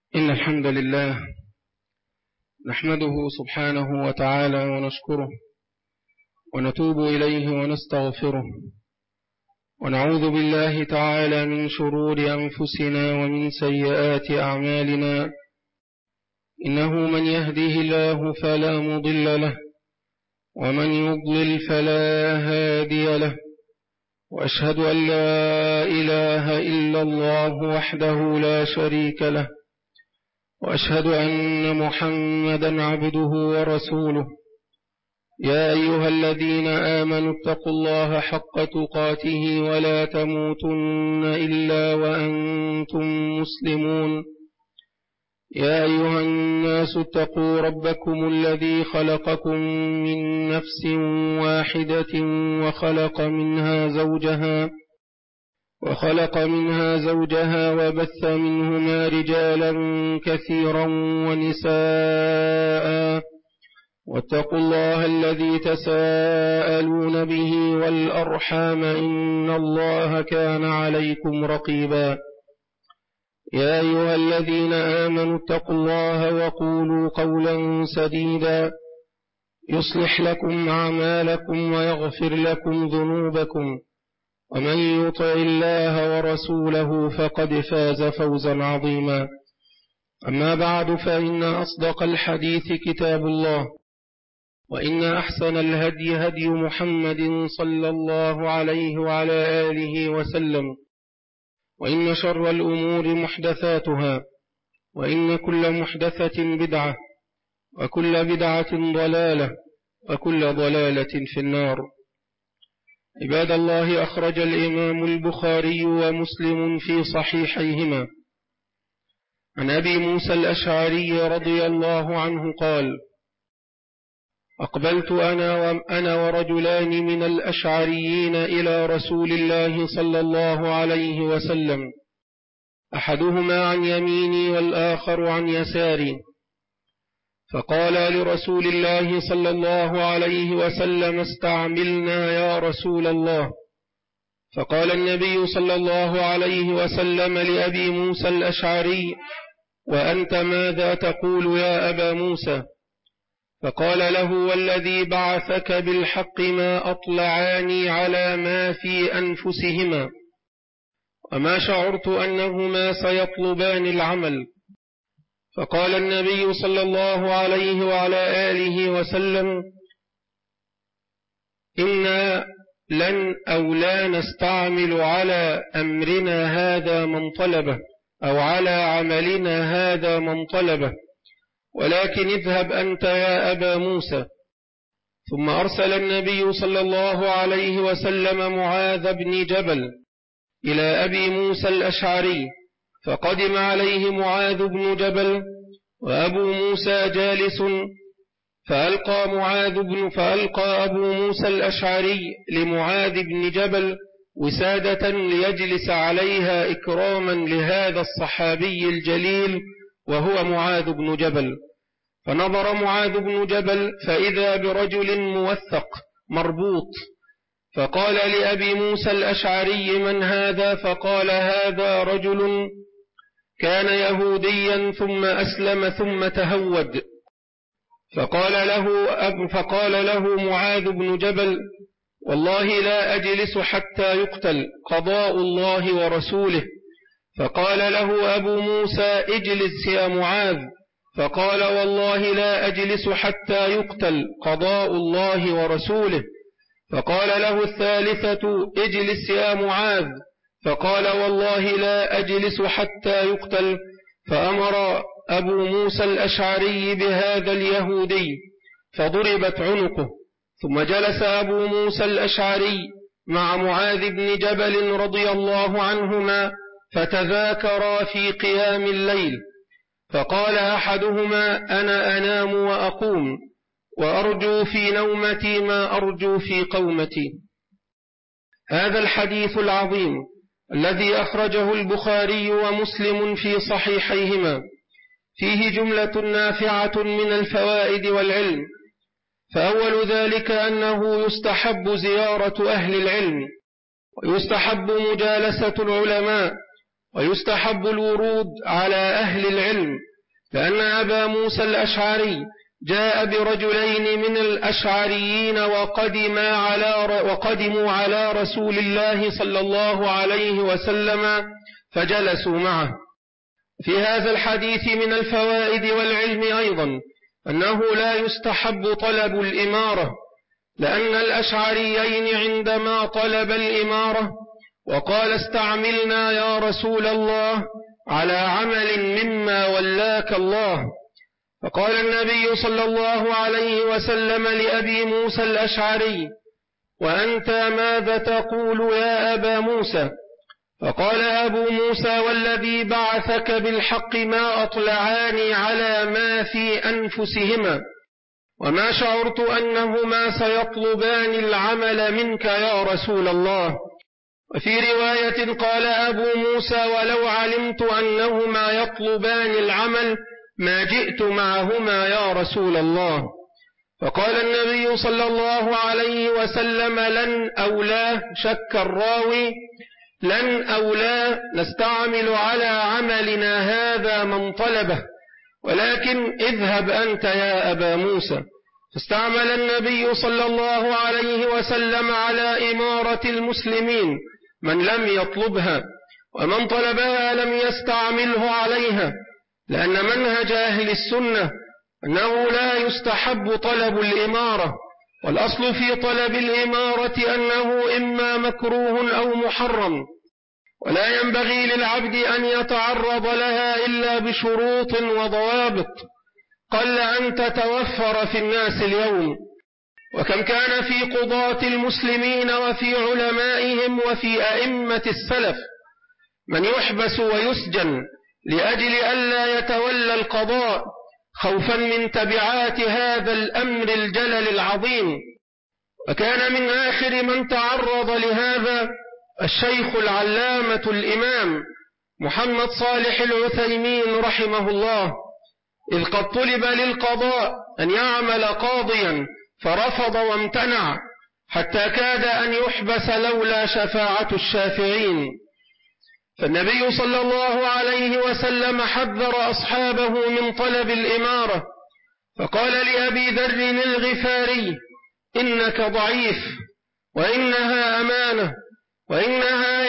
إن الحمد لله نحمده سبحانه وتعالى ونشكره ونتوب إليه ونستغفره ونعوذ بالله تعالى من شرور أنفسنا ومن سيئات أعمالنا. إنه من يهده الله فلا مضل له ومن يضلل فلا هادي له، وأشهد أن لا إله إلا الله وحده لا شريك له، وأشهد أن محمدا عبده ورسوله. يا أيها الذين آمنوا اتقوا الله حق تقاته ولا تموتن إلا وأنتم مسلمون. يا أيها الناس اتقوا ربكم الذي خلقكم من نفس واحدة وخلق منها زوجها وبث منهما رجالا كثيرا ونساء، واتقوا الله الذي تساءلون به والأرحام إن الله كان عليكم رقيبا. يا أيها الذين آمنوا اتقوا الله وقولوا قولا سديدا يصلح لكم أعمالكم ويغفر لكم ذنوبكم، ومن يطع الله ورسوله فقد فاز فوزا عظيما. أما بعد، فإن أصدق الحديث كتاب الله، وإن أحسن الهدي هدي محمد صلى الله عليه وعلى آله وسلم، وإن شر الأمور محدثاتها، وإن كل محدثة بدعة، وكل بدعة ضلالة، وكل ضلالة في النار. عباد الله، أخرج الإمام البخاري ومسلم في صحيحيهما عن أبي موسى الأشعري رضي الله عنه قال: أقبلت أنا ورجلان من الأشعريين إلى رسول الله صلى الله عليه وسلم، أحدهما عن يميني والآخر عن يساري، فقال لرسول الله صلى الله عليه وسلم: استعملنا يا رسول الله. فقال النبي صلى الله عليه وسلم لأبي موسى الأشعري: وأنت ماذا تقول يا أبا موسى؟ فقال له: والذي بعثك بالحق ما أطلعاني على ما في أنفسهما، وما شعرت أنهما سيطلبان العمل. فقال النبي صلى الله عليه وعلى آله وسلم: إنا لن أو لا نستعمل على أمرنا هذا من طلبه، أو على عملنا هذا من طلبه، ولكن اذهب أنت يا أبا موسى. ثم أرسل النبي صلى الله عليه وسلم معاذ بن جبل إلى أبي موسى الأشعري، فقدم عليه معاذ بن جبل وأبو موسى جالس، فألقى أبو موسى الأشعري لمعاذ بن جبل وسادة ليجلس عليها إكراما لهذا الصحابي الجليل وهو معاذ بن جبل. فنظر معاذ بن جبل فإذا برجل موثق مربوط، فقال لأبي موسى الأشعري: من هذا؟ فقال: هذا رجل كان يهوديا ثم أسلم ثم تهود. فقال له معاذ بن جبل: والله لا أجلس حتى يقتل، قضاء الله ورسوله. فقال له أبو موسى: اجلس يا معاذ. فقال: والله لا أجلس حتى يقتل، قضاء الله ورسوله. فقال له الثالثة: اجلس يا معاذ. فقال: والله لا أجلس حتى يقتل. فأمر أبو موسى الأشعري بهذا اليهودي فضربت عنقه. ثم جلس أبو موسى الأشعري مع معاذ بن جبل رضي الله عنهما فتذاكرا في قيام الليل، فقال أحدهما: أنا أنام وأقوم، وأرجو في نومتي ما أرجو في قومتي. هذا الحديث العظيم الذي أخرجه البخاري ومسلم في صحيحيهما فيه جملة نافعة من الفوائد والعلم. فأول ذلك أنه يستحب زيارة أهل العلم، ويستحب مجالسة العلماء، ويستحب الورود على أهل العلم، لأن أبا موسى الأشعري جاء برجلين من الأشعريين وقدموا على رسول الله صلى الله عليه وسلم فجلسوا معه. في هذا الحديث من الفوائد والعلم أيضا أنه لا يستحب طلب الإمارة، لأن الأشعريين عندما طلب الإمارة وقال استعملنا يا رسول الله على عمل مما ولاك الله، فقال النبي صلى الله عليه وسلم لأبي موسى الأشعري: وأنت ماذا تقول يا أبا موسى؟ فقال أبو موسى: والذي بعثك بالحق ما أطلعاني على ما في أنفسهما، وما شعرت أنهما سيطلبان العمل منك يا رسول الله. وفي رواية قال أبو موسى: ولو علمت أنهما يطلبان العمل ما جئت معهما يا رسول الله. فقال النبي صلى الله عليه وسلم: لن أولاه، شك الراوي، لن أولاه نستعمل على عملنا هذا من طلبه، ولكن اذهب أنت يا أبا موسى. فاستعمل النبي صلى الله عليه وسلم على إمارة المسلمين من لم يطلبها، ومن طلبها لم يستعمله عليها، لأن منهج أهل السنة أنه لا يستحب طلب الإمارة، والأصل في طلب الإمارة أنه إما مكروه أو محرم، ولا ينبغي للعبد أن يتعرض لها إلا بشروط وضوابط قل أن تتوفر في الناس اليوم. وكم كان في قضاة المسلمين وفي علمائهم وفي أئمة السلف من يحبس ويسجن لأجل ألا يتولى القضاء خوفا من تبعات هذا الأمر الجلل العظيم. وكان من آخر من تعرض لهذا الشيخ العلامة الإمام محمد صالح العثيمين رحمه الله، إذ قد طلب للقضاء أن يعمل قاضيا فرفض وامتنع، حتى كاد أن يحبس لولا شفاعة الشافعين. فالنبي صلى الله عليه وسلم حذر أصحابه من طلب الإمارة، فقال لأبي ذر الغفاري: إنك ضعيف، وإنها أمانة، وإنها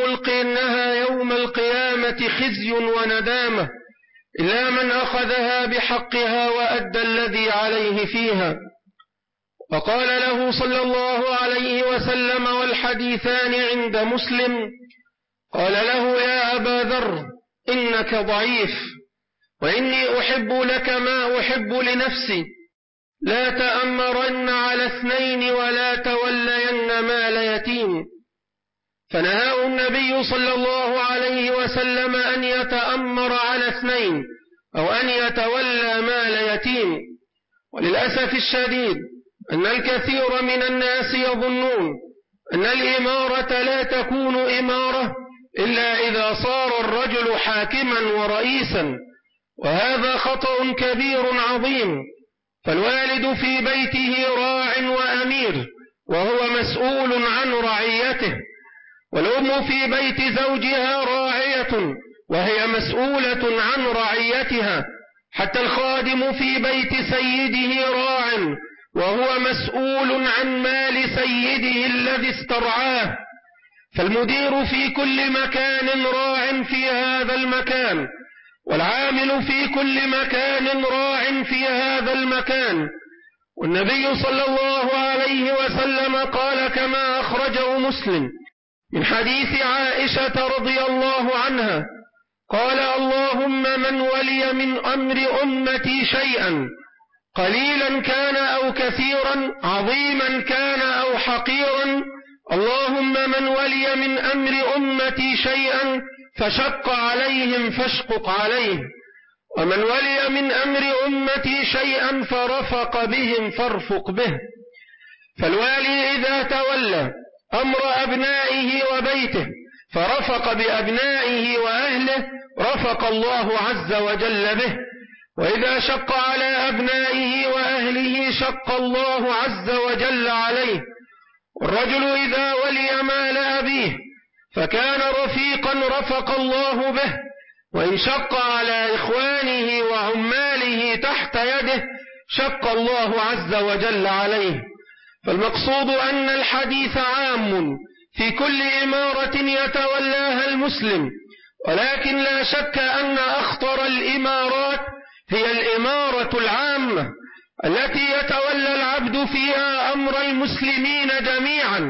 يوم القيامة خزي وندامة، إلا من أخذها بحقها وأدى الذي عليه فيها. وقال له صلى الله عليه وسلم، والحديثان عند مسلم: قال له: يا أبا ذر إنك ضعيف، وإني أحب لك ما أحب لنفسي، لا تأمرن على اثنين ولا تولين مال يتيم. فنهاه النبي صلى الله عليه وسلم أن يتأمر على اثنين أو أن يتولى مال يتيم. وللأسف الشديد أن الكثير من الناس يظنون أن الإمارة لا تكون إمارة إلا إذا صار الرجل حاكما ورئيسا، وهذا خطأ كبير عظيم. فالوالد في بيته راع وأمير وهو مسؤول عن رعيته، والأم في بيت زوجها راعية وهي مسؤولة عن رعيتها، حتى الخادم في بيت سيده راع وهو مسؤول عن مال سيده الذي استرعاه. فالمدير في كل مكان راع في هذا المكان، والعامل في كل مكان راع في هذا المكان. والنبي صلى الله عليه وسلم قال كما أخرجه مسلم من حديث عائشة رضي الله عنها قال: اللهم من ولي من أمر أمتي شيئا قليلا كان أو كثيرا، عظيما كان أو حقيرا، اللهم من ولي من أمر أمتي شيئا فشق عليهم فاشقق عليه، ومن ولي من أمر أمتي شيئا فرفق بهم فارفق به. فالوالي إذا تولى أمر أبنائه وبيته فرفق بأبنائه وأهله رفق الله عز وجل به، وإذا شق على أبنائه وأهله شق الله عز وجل عليه. والرجل إذا ولي مال أبيه فكان رفيقا رفق الله به، وإن شق على إخوانه وعماله تحت يده شق الله عز وجل عليه. فالمقصود أن الحديث عام في كل إمارة يتولاها المسلم، ولكن لا شك أن أخطر الإمارات هي الإمارة العامة التي يتولى العبد فيها أمر المسلمين جميعا،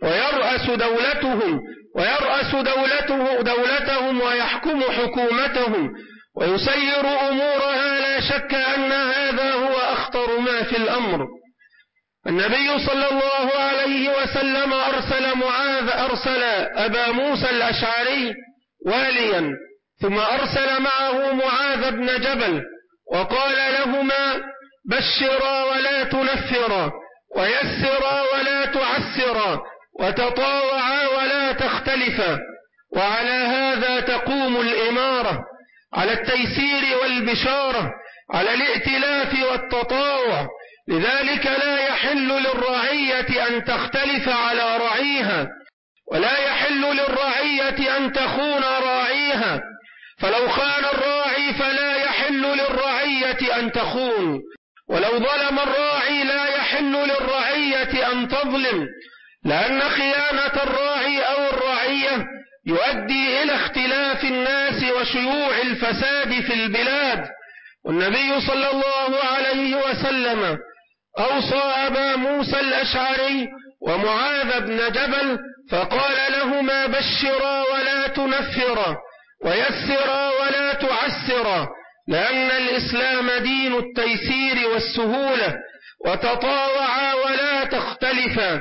ويرأس دولتهم ويحكم حكومتهم ويسير أمورها. لا شك أن هذا هو أخطر ما في الأمر. النبي صلى الله عليه وسلم أرسل أبا موسى الأشعري واليا، ثم أرسل معه معاذ بن جبل، وقال لهما: بشرا ولا تنفرا، ويسرا ولا تعسرا، وتطاوعا ولا تختلفا. وعلى هذا تقوم الإمارة، على التيسير والبشارة، على الائتلاف والتطاوع. لذلك لا يحل للرعية أن تختلف على رعيها، ولا يحل للرعية أن تخون راعيها، فلو خان الراعي فلا يحل للرعية أن تخون، ولو ظلم الراعي لا يحل للرعية أن تظلم، لأن خيانة الراعي أو الرعية يؤدي إلى اختلاف الناس وشيوع الفساد في البلاد. والنبي صلى الله عليه وسلم أوصى أبا موسى الأشعري ومعاذ بن جبل فقال لهما: بشرا ولا تنفرا، ويسرا ولا تعسرا، لأن الإسلام دين التيسير والسهولة، وتطاوعا ولا تختلفا.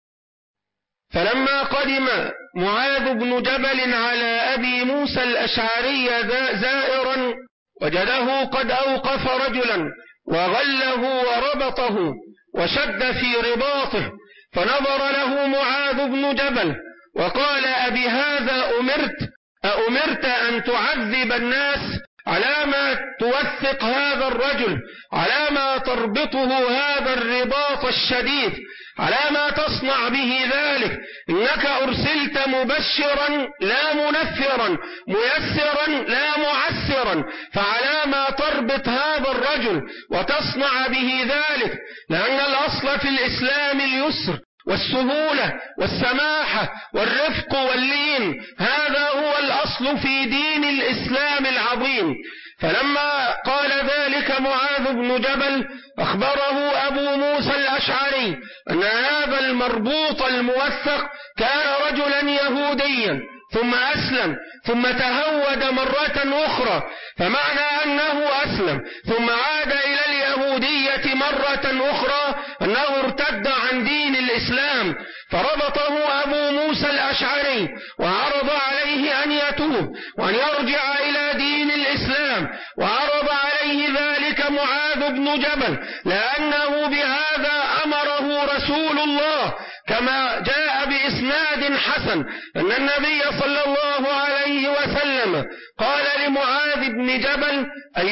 فلما قدم معاذ بن جبل على أبي موسى الأشعري زائرا وجده قد أوقف رجلا وغله وربطه وشد في رباطه، فنظر له معاذ بن جبل وقال: أبهذا أأمرت أن تعذب الناس على ما توثق هذا الرجل، على ما تربطه هذا الرباط الشديد، على ما تصنع به ذلك؟ إنك أرسلت مبشرا لا منفرا، ميسرا لا معسرا، فعلى ما تربط هذا الرجل وتصنع به ذلك؟ لأن الأصل في الإسلام اليسر والسهولة والسماحة والرفق واللين، هذا هو الأصل في دين الإسلام العظيم. فلما قال ذلك معاذ بن جبل أخبره أبو موسى الأشعري أن هذا المربوط الموثق كان رجلا يهوديا ثم أسلم ثم تهود مرة أخرى، فمعنى أنه أسلم ثم عاد إلى اليهودية مرة أخرى أنه ارتد عن دين الإسلام. فربطه أبو موسى الأشعري وعرض عليه أن يتوب وأن يرجع إلى دين الإسلام، وعرض عليه ذلك معاذ بن جبل، لأنه بهذا أمره رسول الله كما جاء بإسناد حسن أن النبي صلى الله عليه وسلم قال لمعاذ بن جبل: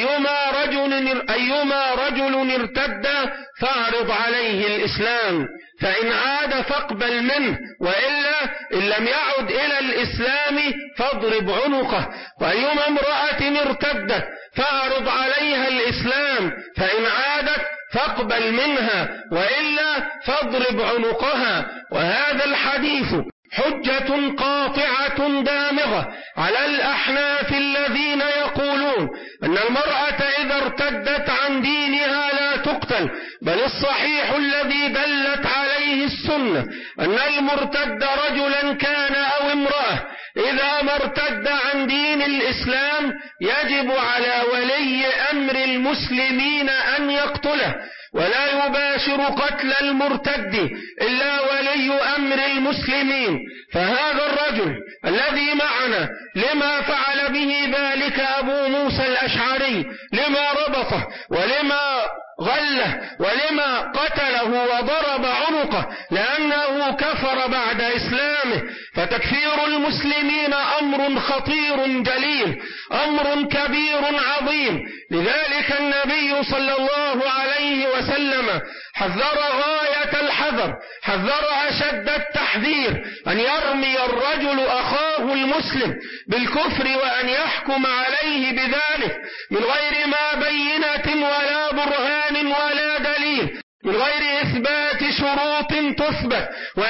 أيما رجل ارتد فاعرض عليه الإسلام، فإن عاد فاقبل منه، وإلا إن لم يعد إلى الإسلام فاضرب عنقه. وأيما امرأة ارتدت فاعرض عليها الإسلام، فإن عادت فاقبل منها، وإلا فاضرب عنقها. وهذا الحديث حجة قاطعة دامغة على الأحناف الذين يقولون أن المرأة إذا ارتدت عن دينها لا تقتل، بل الصحيح الذي دلت عليه السنة أن المرتد رجلا كان أو امرأة إذا ما ارتد عن دين الإسلام يجب على ولي أمر المسلمين أن يقتله، ولا يباشر قتل المرتد إلا ولي أمر المسلمين. فهذا الرجل الذي معنا لما فعل به ذلك أبو موسى الأشعري، لما ربطه ولما غله ولما قتله وضرب عنقه؟ لأنه كفر بعد إسلامه. فتكفير المسلمين أمر خطير جليل، أمر كبير عظيم. لذلك النبي صلى الله عليه وسلم حذر غاية الحذر، حذر أشد التحذير أن يرمي الرجل أخاه المسلم بالكفر وأن يحكم عليه بذلك من غير ما بينة ولا برهان ولا دليل، من غير إثبات شروط تثبت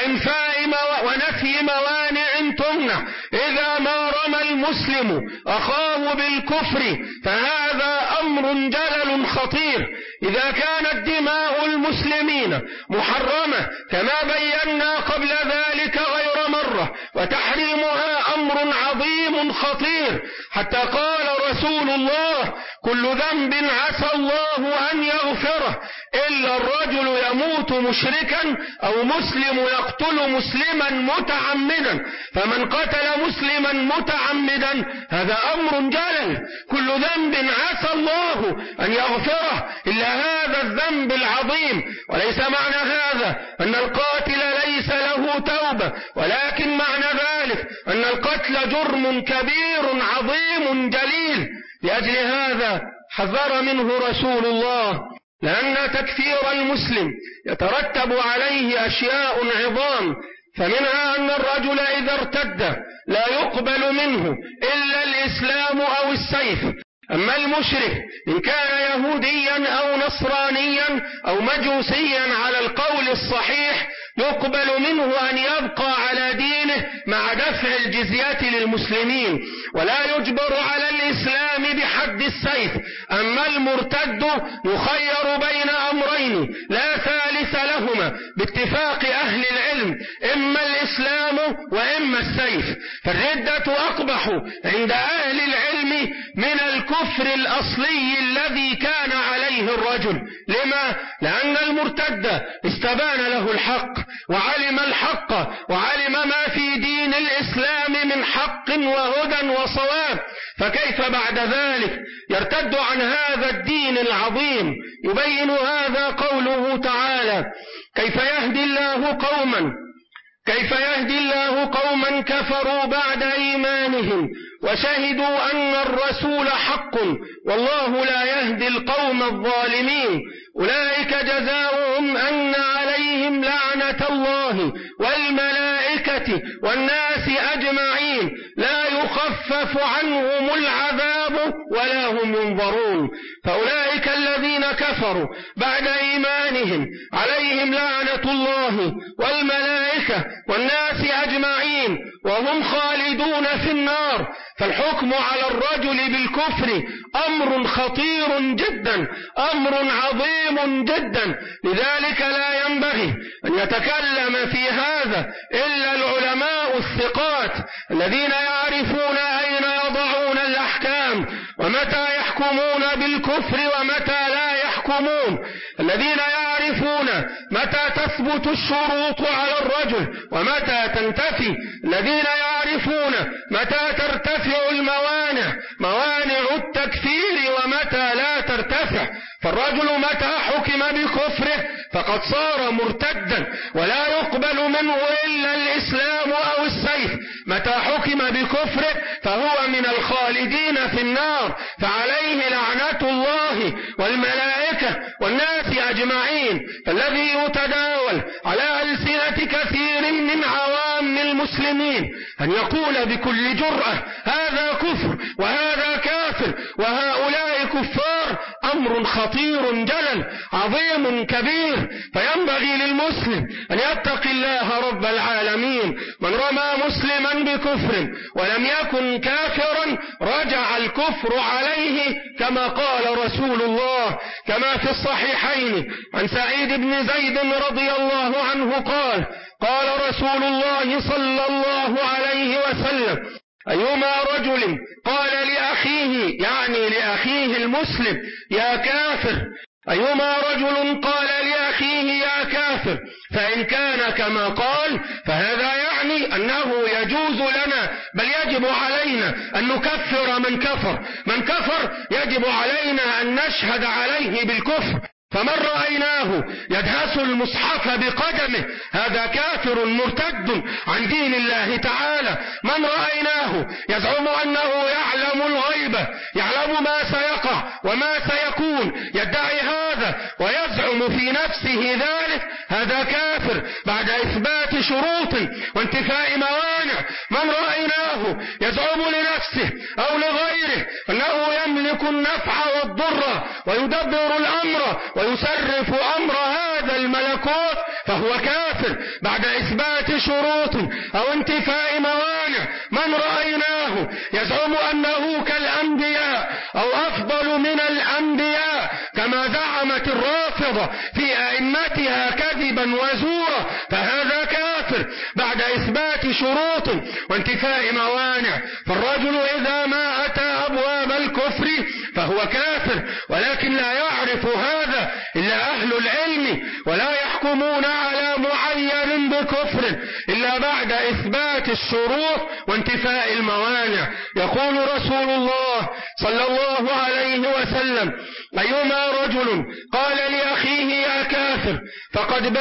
ونفي موانع تمنع. إذا ما رمى المسلم أخاه بالكفر فهذا أمر جلل خطير. إذا كانت دماء المسلمين محرمة كما بينا قبل ذلك غير مرة، وتحريمها أمر عظيم خطير، حتى قال رسول الله: كل ذنب عسى الله أن يغفره إلا الرجل يموت مشركا أو مسلم يقتل مسلما متعمدا، فمن قتل مسلما متعمدا هذا أمر جلل. كل ذنب عسى الله أن يغفره إلا هذا الذنب العظيم. وليس معنى هذا أن القاتل ليس له توبة، ولكن معنى ذلك أن القتل جرم كبير عظيم جليل. لأجل هذا حذر منه رسول الله، لأن تكفير المسلم يترتب عليه أشياء عظام، فمنها أن الرجل إذا ارتد لا يقبل منه إلا الإسلام أو السيف. أما المشرك إن كان يهوديا أو نصرانيا أو مجوسيا على القول الصحيح يقبل منه أن يبقى على دينه مع دفع الجزية للمسلمين، ولا يجبر على الإسلام بحد السيف. أما المرتد يخير بين أمرين لا ثالث لهما باتفاق أهل العلم، إما الإسلام وإما السيف. فالردة أقبح عند أهل العلم من الكفر الأصلي الذي كان عليه الرجل. لما؟ لأن المرتد استبان له الحق وعلم الحق وعلم ما في دين الإسلام من حق وهدى وصواب، فكيف بعد ذلك يرتد عن هذا الدين العظيم؟ يبين هذا قوله تعالى: كيف يهدي الله قوما كفروا بعد إيمانهم وشهدوا أن الرسول حق والله لا يهدي القوم الظالمين. أولئك جزاؤهم أن عليهم لعنة الله والملائكة والناس أجمعين لا يخفف عنهم العذاب ولا هم ينظرون. فأولئك الذين كفروا بعد إيمانهم عليهم لعنة الله والملائكة والناس أجمعين وهم خالدون في النار. فالحكم على الرجل بالكفر أمر خطير جدا، أمر عظيم جدا. لذلك لا ينبغي أن يتكلم في هذا إلا العلماء الثقات الذين يعرفون أين يضعون الأحكام ومتى يحكمون بالكفر ومتى لا يحكمون، الذين يعرفون متى تثبت الشروط على الرجل ومتى تنتفي، الذين يعرفون متى ترتفع موانع التكفير ومتى لا ترتفع. فالرجل متى حكم بكفره فقد صار مرتدا ولا يقبل منه إلا الإسلام أو السيف. متى حكم بكفره فهو من الخالدين في النار، فعليه لعنة الله والملائكة والناس أجمعين. فالذي يتداول على ألسنة كثير من عوام المسلمين أن يقول بكل جرأة هذا كفر وهذا كافر وهؤلاء كفار أمر خطير جلل عظيم كبير. فينبغي للمسلم أن يتقي الله رب العالمين. من رمى مسلما بكفر ولم يكن كافرا رجع الكفر عليه كما قال رسول الله، كما في الصحيحين عن سعيد بن زيد رضي الله عنه قال رسول الله صلى الله عليه وسلم: أيما رجل قال لأخيه، يعني لأخيه المسلم، يا كافر، أيما رجل قال لأخيه يا كافر فإن كان كما قال فهذا يعني أنه يجوز لنا بل يجب علينا أن نكفر من كفر. من كفر يجب علينا أن نشهد عليه بالكفر فمن رأيناه يدهس المصحف بقدمه هذا كافر مرتد عن دين الله تعالى. من رأيناه يزعم أنه يعلم الغيب، يعلم ما سيقع وما سيكون، يدعي هذا ويزعم في نفسه ذلك، هذا كافر بعد إثبات شروط وانتفاء موانع. من رأيناه يزعم لنفسه أو لغيره أنه يملك النفع والضر ويدبر الأمر ويصرف أمر هذا الملكوت فهو كافر بعد إثبات شروط أو انتفاء موانع. من رأيناه يزعم أنه كالأنبياء أو أفضل من الأنبياء كما زعمت الرافضة في أئمتها كذبا وزورا فهذا كافر بعد إثبات شروط وانتفاء موانع. فالرجل إذا ما أتى أبواب الكفر فهو كافر، ولكن لا يعرف هذا إلا أهل العلم، ولا يحكمون على معين بكفر إلا بعد إثبات الشروط وانتفاء الموانع. يقول رسول الله صلى الله عليه وسلم: أيما رجل قال لأخيه يا كافر فقد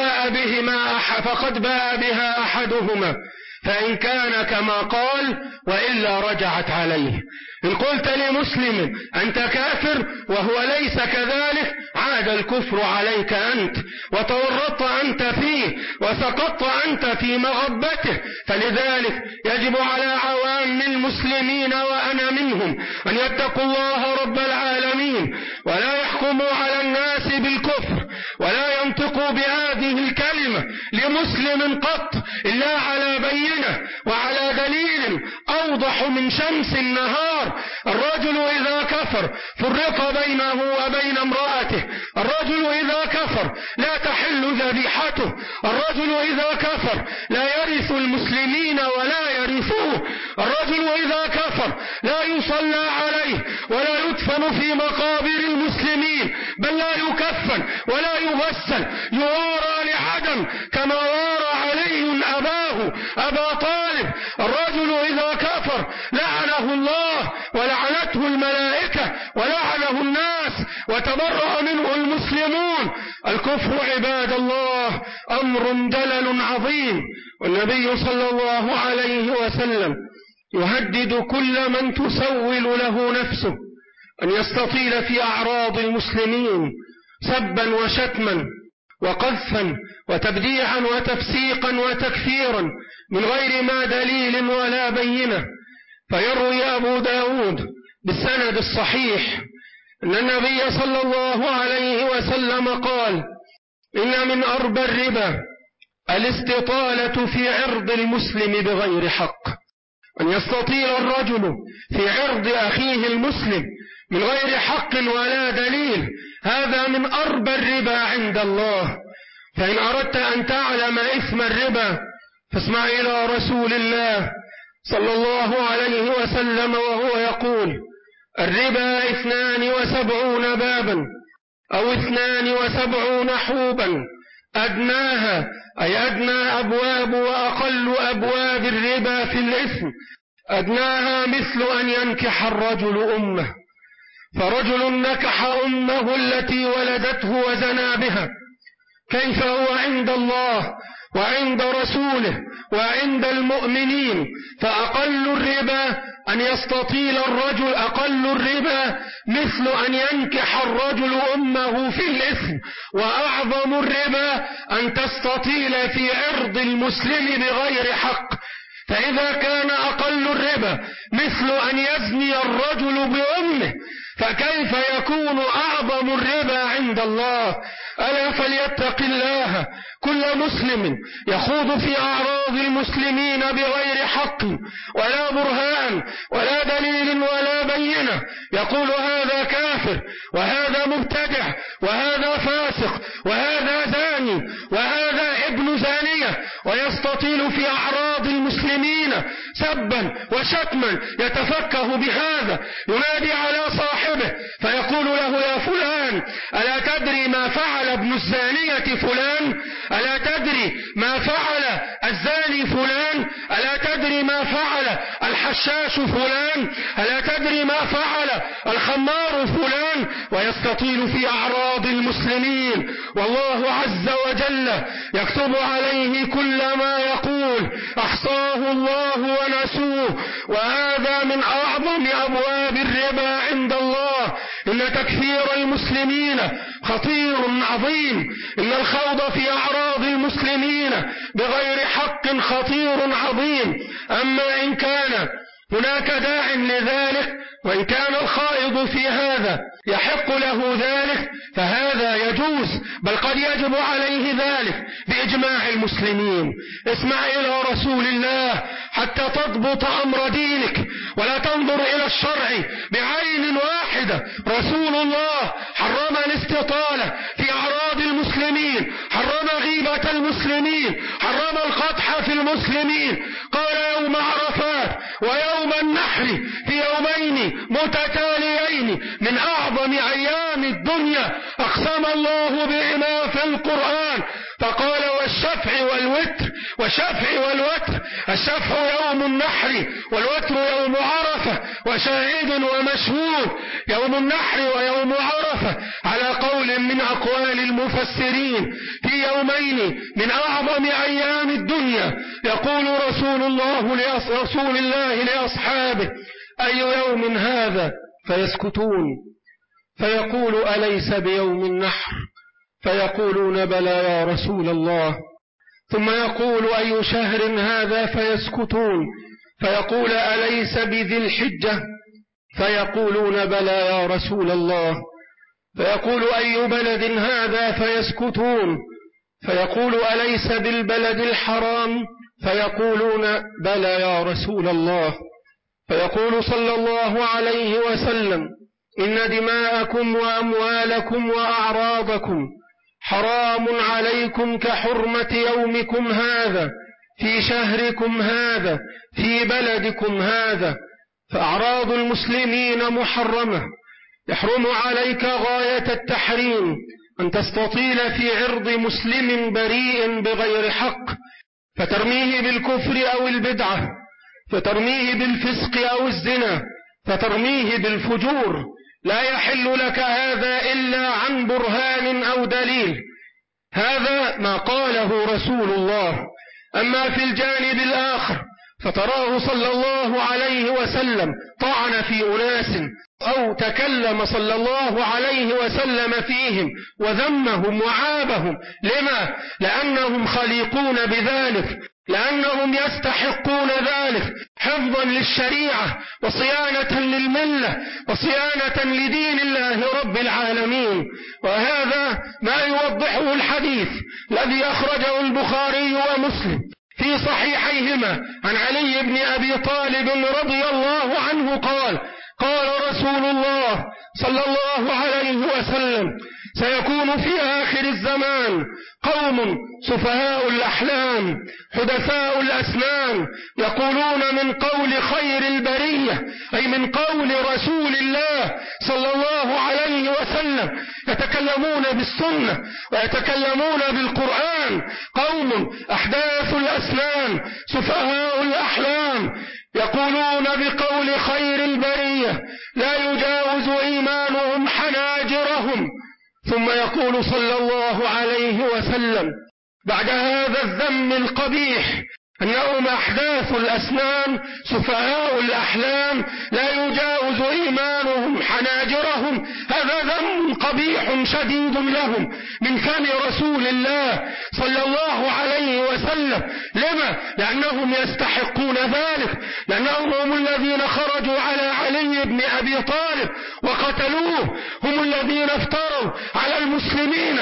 باء بها أحدهما، فإن كان كما قال وإلا رجعت عليه. إن قلت لمسلم أنت كافر وهو ليس كذلك عاد الكفر عليك أنت، وتورطت أنت فيه وسقطت أنت في مغبته. فلذلك يجب على عوام المسلمين وأنا منهم أن يتقوا الله رب العالمين، ولا يحكموا على الناس بالكفر، ولا ينطقوا بهذه الكلمة لمسلم قط إلا على بينة وعلى دليل أوضح من شمس النهار. الرجل إذا كفر فرق بينه وبين امرأته، الرجل إذا كفر لا تحل ذبيحته، الرجل إذا كفر لا يرث المسلمين ولا يرثوه، الرجل إذا كفر لا يصلى عليه ولا يدفن في مقابر المسلمين، بل لا يكفن ولا يغسل، يوارى لعدم كما وارى علي أباه أبا طالب. الرجل إذا كفر لعنه الله ولعنته الملائكة ولعنه الناس وتبرأ منه المسلمون. الكفر عباد الله أمر جلل عظيم، والنبي صلى الله عليه وسلم يهدد كل من تسول له نفسه أن يستطيل في أعراض المسلمين سبا وشتما وقذفا وتبديعا وتفسيقا وتكفيرا من غير ما دليل ولا بينة. فيروي أبو داود بالسند الصحيح أن النبي صلى الله عليه وسلم قال: إن من أربى الربا الاستطالة في عرض المسلم بغير حق، أن يستطيل الرجل في عرض أخيه المسلم من غير حق ولا دليل، هذا من أربى الربا عند الله. فإن أردت أن تعلم إثم الربا فاسمع إلى رسول الله صلى الله عليه وسلم وهو يقول: الربا 72 بابا أو 72 حوبا، أدناها أي أدنى أبواب وأقل أبواب الربا في الإثم أدناها مثل أن ينكح الرجل أمه، فرجل نكح أمه التي ولدته وزنى بها، كيف هو عند الله وعند رسوله وعند المؤمنين؟ فأقل الربا أن يستطيل الرجل، أقل الربا مثل أن ينكح الرجل أمه في الإثم، وأعظم الربا أن تستطيل في عرض المسلم بغير حق. فإذا كان أقل الربا مثل أن يزني الرجل بأمه، فكيف يكون أعظم الربا عند الله؟ ألا فليتق الله كل مسلم يخوض في أعراض المسلمين بغير حق ولا برهان ولا دليل ولا بينة، يقول هذا كافر وهذا مبتدع وهذا فاسق وهذا زاني وهذا ابن زانية، ويستطيل في أعراض المسلمين سبا وشتما، يتفكه بهذا، ينادي على صاحبه فيقول له: يا فلان، ألا تدري ما فعل ابن الزانية فلان؟ ألا تدري ما فعل الزاني فلان؟ ألا تدري ما فعل الحشاش فلان؟ ألا تدري ما فعل الخمار فلان؟ ويستطيل في أعراض المسلمين، والله عز وجل يكتب عليه كل ما يقول، أحصاه الله ونسوه، وهذا من أعظم أبواب الربا عند الله. إن تكفير المسلمين خطير عظيم، إن الخوض في أعراض المسلمين بغير حق خطير عظيم. أما إن كان هناك داع لذلك، وإن كان الخائض في هذا يحق له ذلك، فهذا يجوز، بل قد يجب عليه ذلك بإجماع المسلمين. اسمع إلى رسول الله حتى تضبط أمر دينك، ولا تنظر إلى الشرع بعين واحدة. رسول الله حرم الاستطالة في أعراض المسلمين، حرم غيبة المسلمين، حرم القدح في المسلمين. قال يوم عرفات ويوم النحر في يومين متتاليين من أعظم أيام الدنيا أقسم الله بهما في القرآن، فقال والشفع والوتر، والشفع والوتر، الشفع يوم النحر والوتر يوم عرفة، وشاهد ومشهود. يوم النحر ويوم عرفة على قول من أقوال المفسرين في يومين من أعظم أيام الدنيا. يقول رسول الله لأصحابه أي يوم هذا؟ فيسكتون، فيقول أليس بيوم النحر؟ فيقولون بلى يا رسول الله. ثم يقول أي شهر هذا؟ فيسكتون، فيقول أليس بذي الحجة؟ فيقولون بلى يا رسول الله. فيقول أي بلد هذا؟ فيسكتون، فيقول أليس بالبلد الحرام؟ فيقولون بلى يا رسول الله. فيقول صلى الله عليه وسلم إن دماءكم وأموالكم وأعراضكم حرام عليكم كحرمة يومكم هذا في شهركم هذا في بلدكم هذا. فأعراض المسلمين محرمة، يحرم عليك غاية التحريم أن تستطيل في عرض مسلم بريء بغير حق، فترميه بالكفر أو البدعة، فترميه بالفسق أو الزنا، فترميه بالفجور. لا يحل لك هذا إلا عن برهان أو دليل. هذا ما قاله رسول الله. أما في الجانب الآخر فتراه صلى الله عليه وسلم طعن في أناس، أو تكلم صلى الله عليه وسلم فيهم وذمهم وعابهم. لما؟ لأنهم خليقون بذلك، لأنهم يستحقون ذلك حفظا للشريعة وصيانة للملة وصيانة لدين الله رب العالمين. وهذا ما يوضحه الحديث الذي أخرجه البخاري ومسلم في صحيحيهما عن علي بن أبي طالب رضي الله عنه قال قال رسول الله صلى الله عليه وسلم سيكون في آخر الزمان قوم سفهاء الأحلام حدثاء الأسنان يقولون من قول خير البرية، أي من قول رسول الله صلى الله عليه وسلم، يتكلمون بالسنة ويتكلمون بالقرآن. قوم أحداث الأسنان سفهاء الأحلام يقولون بقول خير البرية لا يجاوز إيمانهم حناجرهم. ثم يقول صلى الله عليه وسلم بعد هذا الذم القبيح أنهم أحداث الأسنان سفهاء الأحلام لا يجاوز إيمانهم حناجرهم. هذا ذم قبيح شديد لهم من فم رسول الله صلى الله عليه وسلم. لما؟ لأنهم يستحقون ذلك، لأنهم هم الذين خرجوا على علي بن أبي طالب وقتلوه، هم الذين افتروا على المسلمين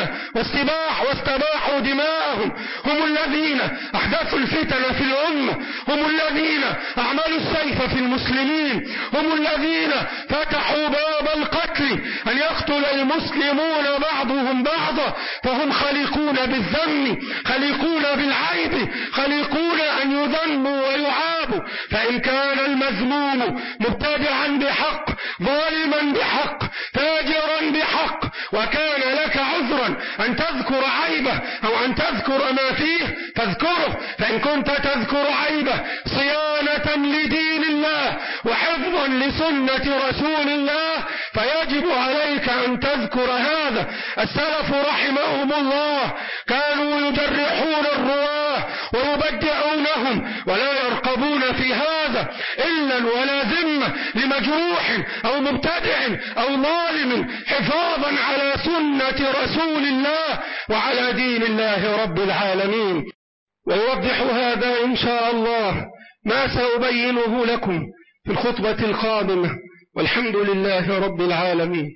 واستباحوا دماءهم، هم الذين أحدثوا الفتن في الأمة، هم الذين أعملوا السيف في المسلمين، هم الذين فتحوا باب القتل أن يقتل المسلمون بعضهم بعضا. فهم خليقون بالذم، خليقون بالعيب، خليقون أن يذموا ويعابوا. فإن كان المذموم مبتدعا بحق، ظالما بحق، فاجرا بحق، وكان لك عذرا أن تذكر عيبه أو أن تذكر ما فيه فاذكره. فإن كنت تذكر عيبه صيانة لدين الله وحفظا لسنة رسول الله فيجب عليك أن تذكر هذا. السلف رحمهم الله كانوا يجرحون الرواه ويبدعونهم ولا يرقبون في هذا إلا ولا ذمة لمجروح أو مبتدع أو ظالم حفاظا على سنة رسول الله وعلى دين الله رب العالمين. ويوضح هذا إن شاء الله ما سأبينه لكم في الخطبة القادمة، والحمد لله رب العالمين.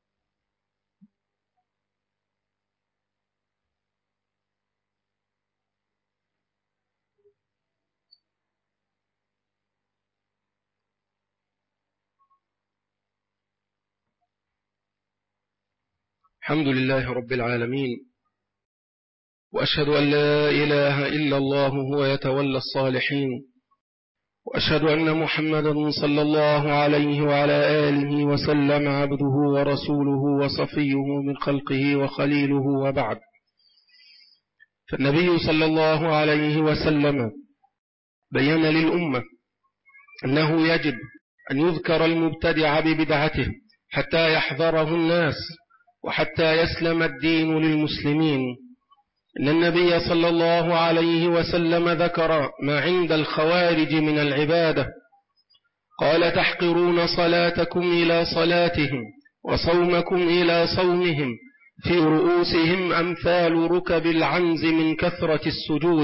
الحمد لله رب العالمين، وأشهد أن لا إله إلا الله هو يتولى الصالحين، وأشهد أن محمدا صلى الله عليه وعلى آله وسلم عبده ورسوله وصفيه من خلقه وخليله، وبعد. فالنبي صلى الله عليه وسلم بيّن للأمة أنه يجب أن يذكر المبتدع ببدعته حتى يحذره الناس وحتى يسلم الدين للمسلمين. إن النبي صلى الله عليه وسلم ذكر ما عند الخوارج من العبادة، قال: تحقرون صلاتكم إلى صلاتهم وصومكم إلى صومهم، في رؤوسهم أمثال ركب العنز من كثرة السجود.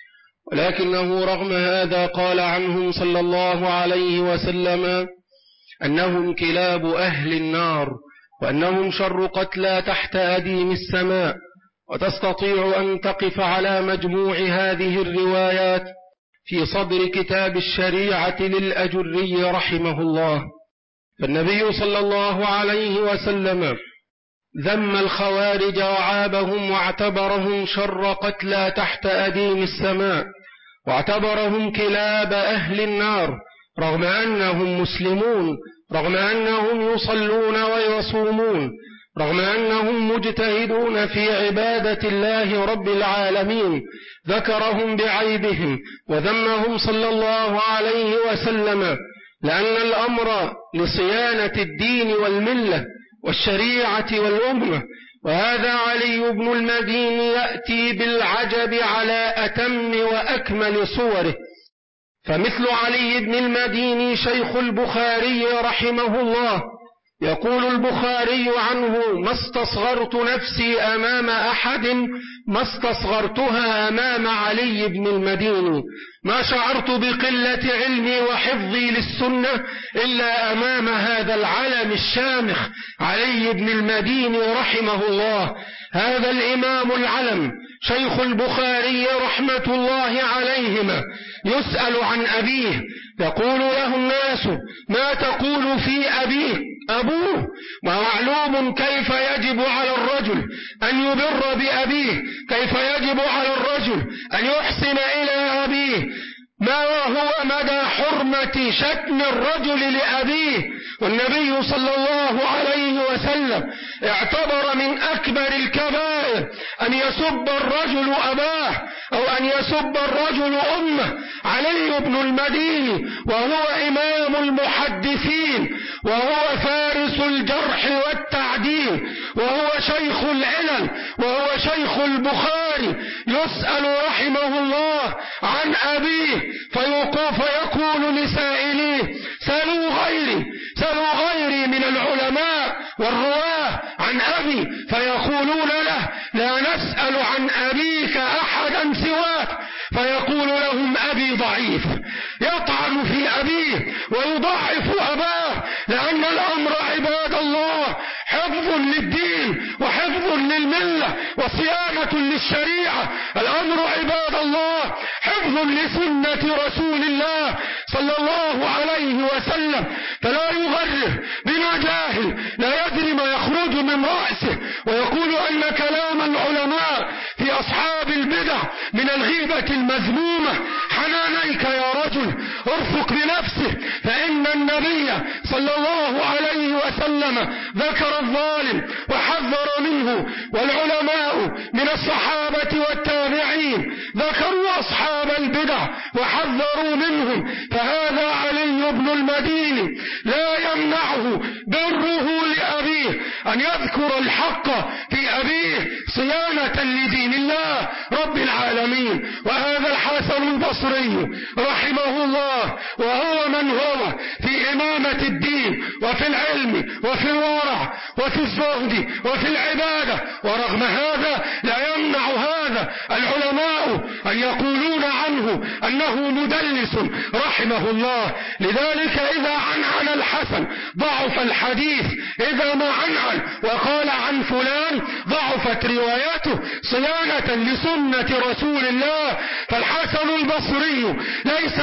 ولكنه رغم هذا قال عنهم صلى الله عليه وسلم أنهم كلاب أهل النار، وأنهم شر قتلى تحت أديم السماء. وتستطيع أن تقف على مجموع هذه الروايات في صدر كتاب الشريعة للأجري رحمه الله. فالنبي صلى الله عليه وسلم ذم الخوارج وعابهم واعتبرهم شر قتلى تحت أديم السماء، واعتبرهم كلاب أهل النار، رغم أنهم مسلمون، رغم أنهم يصلون ويصومون، رغم أنهم مجتهدون في عبادة الله رب العالمين. ذكرهم بعيبهم وذمهم صلى الله عليه وسلم، لأن الأمر لصيانة الدين والملة والشريعة والأمة. وهذا علي بن المديني يأتي بالعجب على أتم وأكمل صوره. فمثل علي بن المديني شيخ البخاري رحمه الله، يقول البخاري عنه: ما استصغرت نفسي أمام أحد ما استصغرتها أمام علي بن المديني، ما شعرت بقلة علمي وحفظي للسنة إلا أمام هذا العلم الشامخ علي بن المديني رحمه الله. هذا الإمام العلم شيخ البخاري رحمة الله عليهما يسأل عن أبيه، يقول له الناس: ما تقول في أبيه؟ أبوه، ومعلوم كيف يجب على الرجل أن يبر بأبيه، كيف يجب على الرجل أن يحسن إلى أبيه. ما هو مدى حرمة شتم الرجل لأبيه؟ والنبي صلى الله عليه وسلم اعتبر من أكبر الكبائر أن يسب الرجل أباه أو أن يسب الرجل أمه. علي بن المديني وهو إمام المحدثين، وهو فارس الجرح والتعديل، وهو شيخ العلل، وهو شيخ البخاري، يسأل رحمه الله عن أبيه فيقول لسائليه: سلوا غيري من العلماء والرواه عن أبي، فيقولون له: لا نسأل عن أبيك أحدا سواك. فيقول لهم: أبي ضعيف. يطعن في أبيه ويضعف أباه، لأن الأمر عباد الله حفظ للدين وحفظ للملة وصيانة للشريعة. الأمر عباد الله حفظ لسنة رسول الله صلى الله عليه وسلم. فلا يغرر بنا جاهل لا يدري ما يخرج من رأسه ويقول أن كلام العلماء في أصحاب البدع من الغيبة المذمومة. حنانيك يا رجل، ارفق بنفسه، فإن النبي صلى الله عليه وسلم ذكر الظالم وحذر منه، والعلماء من الصحابة والتابعين ذكروا أصحاب البدع وحذروا منهم، فهذا علي بن المديني لا يمنعه بره لأبيه أن يذكر الحق في أبيه صيانة لدين الله رب العالمين. وهذا الحسن البصري رحمه الله وهو من هو في إمامة الدين وفي العلم وفي الورع وفي الزهد وفي العبادة، ورغم هذا لا يمنع هذا العلماء أن يقولون عنه أنه مدلس رحمه الله. لذلك إذا عنعن الحسن ضعف الحديث، إذا ما عنعن وقال عن فلان ضعفت روايته صيانة لسنة رسول الله. فالحسن البصري ليس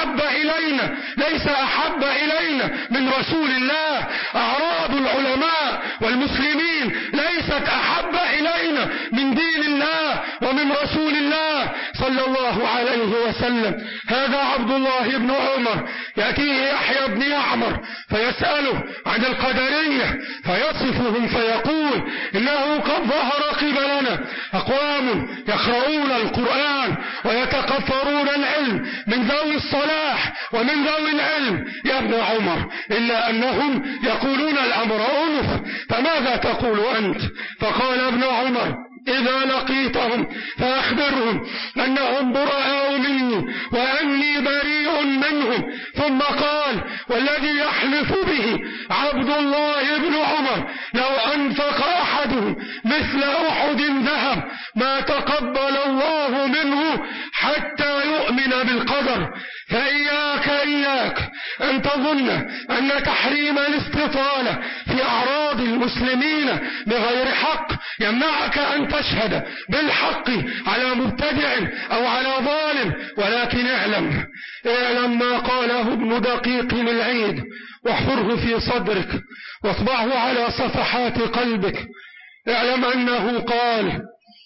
أحب إلينا من رسول الله. أعراض العلماء والمسلمين ليست أحب إلينا من دين الله ومن رسول الله صلى الله عليه وسلم. هذا عبد الله بن عمر يأتيه يحيى بن يعمر فيسأله عن القدرية فيصفهم فيقول إنه قد ظهر قبلنا أقوام يقرؤون القرآن ويتقفرون العلم من ذوي الصلاح ومن ذوي العلم يا ابن عمر، إلا أنهم يقولون الأمر أنف، فماذا تقول أنت؟ فقال ابن عمر إذا لقيتهم فأخبرهم أنهم براء مني وأني بريء منهم. ثم قال والذي يحلف به عبد الله بن عمر لو أنفق أحدهم مثل أحد ذهب ما تقبل الله منه حتى يؤمن بالقدر. فإياك أن تظن أن تحريم الاستطالة في أعراض المسلمين بغير حق يمنعك أن تشهد بالحق على مبتدع أو على ظالم، ولكن اعلم ما قاله ابن دقيق العيد واحفره في صدرك واطبعه على صفحات قلبك. اعلم أنه قال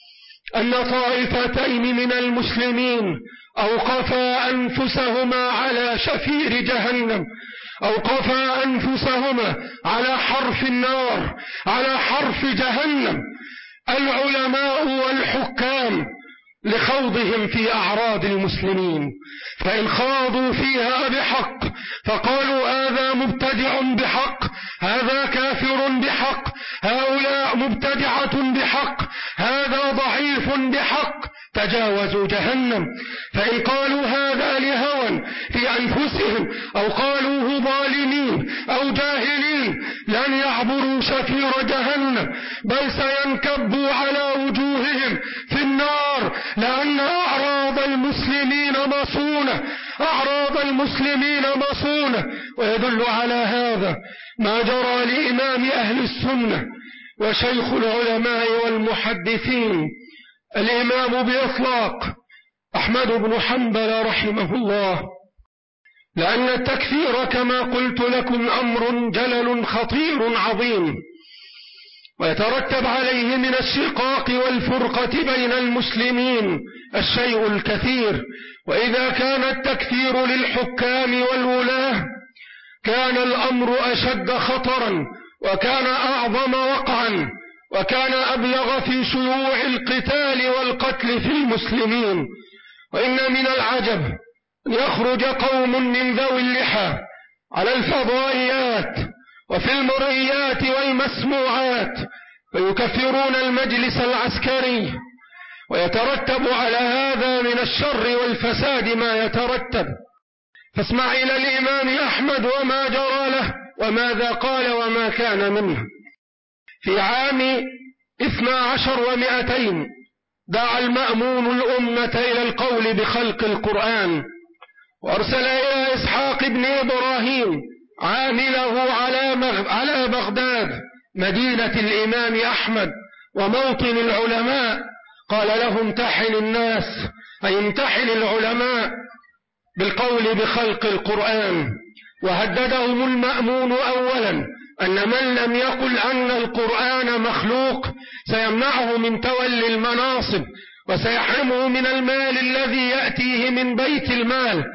أن طائفتين من المسلمين أوقفا أنفسهما على شفير جهنم، أوقفا أنفسهما على حرف النار، على حرف جهنم، العلماء والحكام لخوضهم في أعراض المسلمين. فإن خاضوا فيها بحق فقالوا هذا مبتدع بحق، هذا كافر بحق، هؤلاء مبتدعة بحق، هذا ضعيف بحق، تجاوزوا جهنم. فإن قالوا هذا لهوى في أنفسهم أو قالوه ظالمين أو جاهلين لن يعبروا شفير جهنم، بل سينكبوا على وجوههم في النار، لأن أعراض المسلمين مصونة. ويدل على هذا ما جرى لإمام أهل السنة وشيخ العلماء والمحدثين الإمام بإطلاق أحمد بن حنبل رحمه الله، لأن التكفير كما قلت لكم أمر جلل خطير عظيم، ويترتب عليه من الشقاق والفرقة بين المسلمين الشيء الكثير. وإذا كان التكفير للحكام والولاة كان الأمر أشد خطرا وكان أعظم وقعا وكان أبلغ في شيوع القتال والقتل في المسلمين. وإن من العجب أن يخرج قوم من ذوي اللحى على الفضائيات وفي المرئيات والمسموعات فيكفرون المجلس العسكري، ويترتب على هذا من الشر والفساد ما يترتب. فاسمع إلى الإمام أحمد وما جرى له وماذا قال وما كان منه. في عام 12 و200 دعا المأمون الأمة إلى القول بخلق القرآن، وأرسل إلى إسحاق بن إبراهيم عامله على بغداد مدينة الإمام أحمد وموطن العلماء، قال له امتحن الناس أي امتحن العلماء بالقول بخلق القرآن. وهددهم المأمون أولا أن من لم يقل أن القرآن مخلوق سيمنعه من تولي المناصب وسيحرمه من المال الذي يأتيه من بيت المال.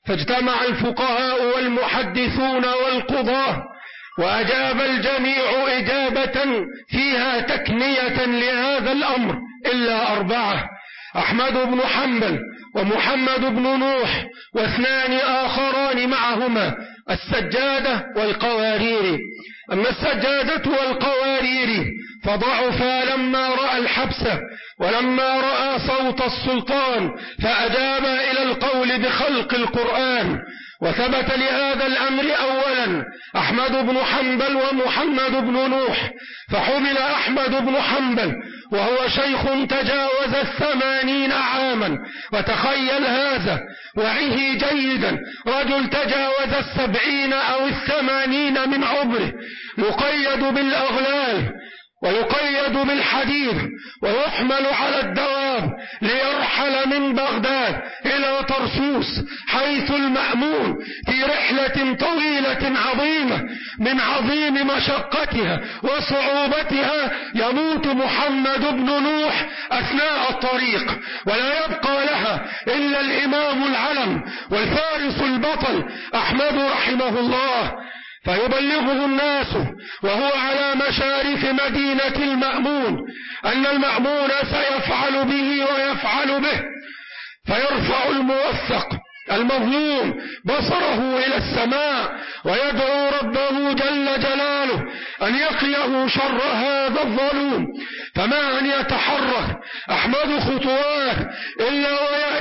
فاجتمع الفقهاء والمحدثون والقضاة، وأجاب الجميع إجابة فيها تكنية لهذا الأمر إلا 4: أحمد بن حنبل ومحمد بن نوح واثنان آخران معهما، السجادة والقوارير. أما السجادة والقوارير فضعفا لما رأى الحبس ولما رأى صوت السلطان، فأجاب إلى القول بخلق القرآن. وثبت لهذا الأمر أولا أحمد بن حنبل ومحمد بن نوح، فحمل أحمد بن حنبل وهو شيخ تجاوز 80 عاما، وتخيل هذا وعيه جيدا، رجل تجاوز 70 أو 80 من عمره، يقيد بالأغلال ويقيد بالحديد ويحمل على الدواب ليرحل من بغداد إلى طرسوس حيث المأمون في رحلة طويلة عظيمة من عظيم مشقتها وصعوبتها. يموت محمد بن نوح أثناء الطريق، ولا يبقى لها إلا الإمام العلم والفارس البطل أحمد رحمه الله، فيبلغه الناس وهو على مشارف مدينة المأمون أن المأمون سيفعل به ويفعل به، فيرفع الموثق المظلوم بصره إلى السماء ويدعو ربه جل جلاله أن يقيه شر هذا الظلوم. فما أن يتحرك أحمد خطوات إلا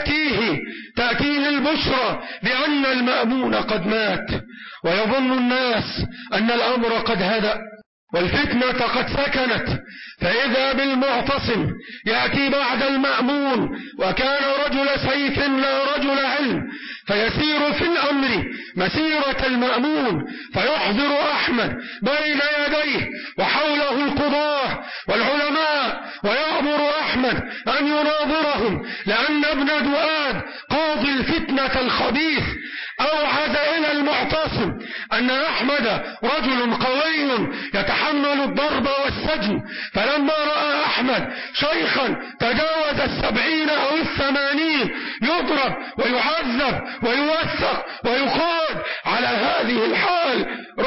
تأتيه البشرى بأن المأمون قد مات، ويظن الناس أن الأمر قد هدأ والفتنة قد سكنت، فإذا بالمعتصم يأتي بعد المأمون وكان رجل سيف لا رجل علم، فيسير في الأمر مسيرة المأمون، فيحضر أحمد بين يديه وحوله القضاة والعلماء، ويأمر أحمد أن يناظرهم، لأن ابن دؤاد قاضي الفتنة الخبيث أوعد إلى المعتصم أن أحمد رجل قوي يتحمل الضرب والسجن. فلما رأى أحمد شيخا تجاوز 70 أو 80 يضرب ويعذب ويوثق ويقاد على هذه الحال،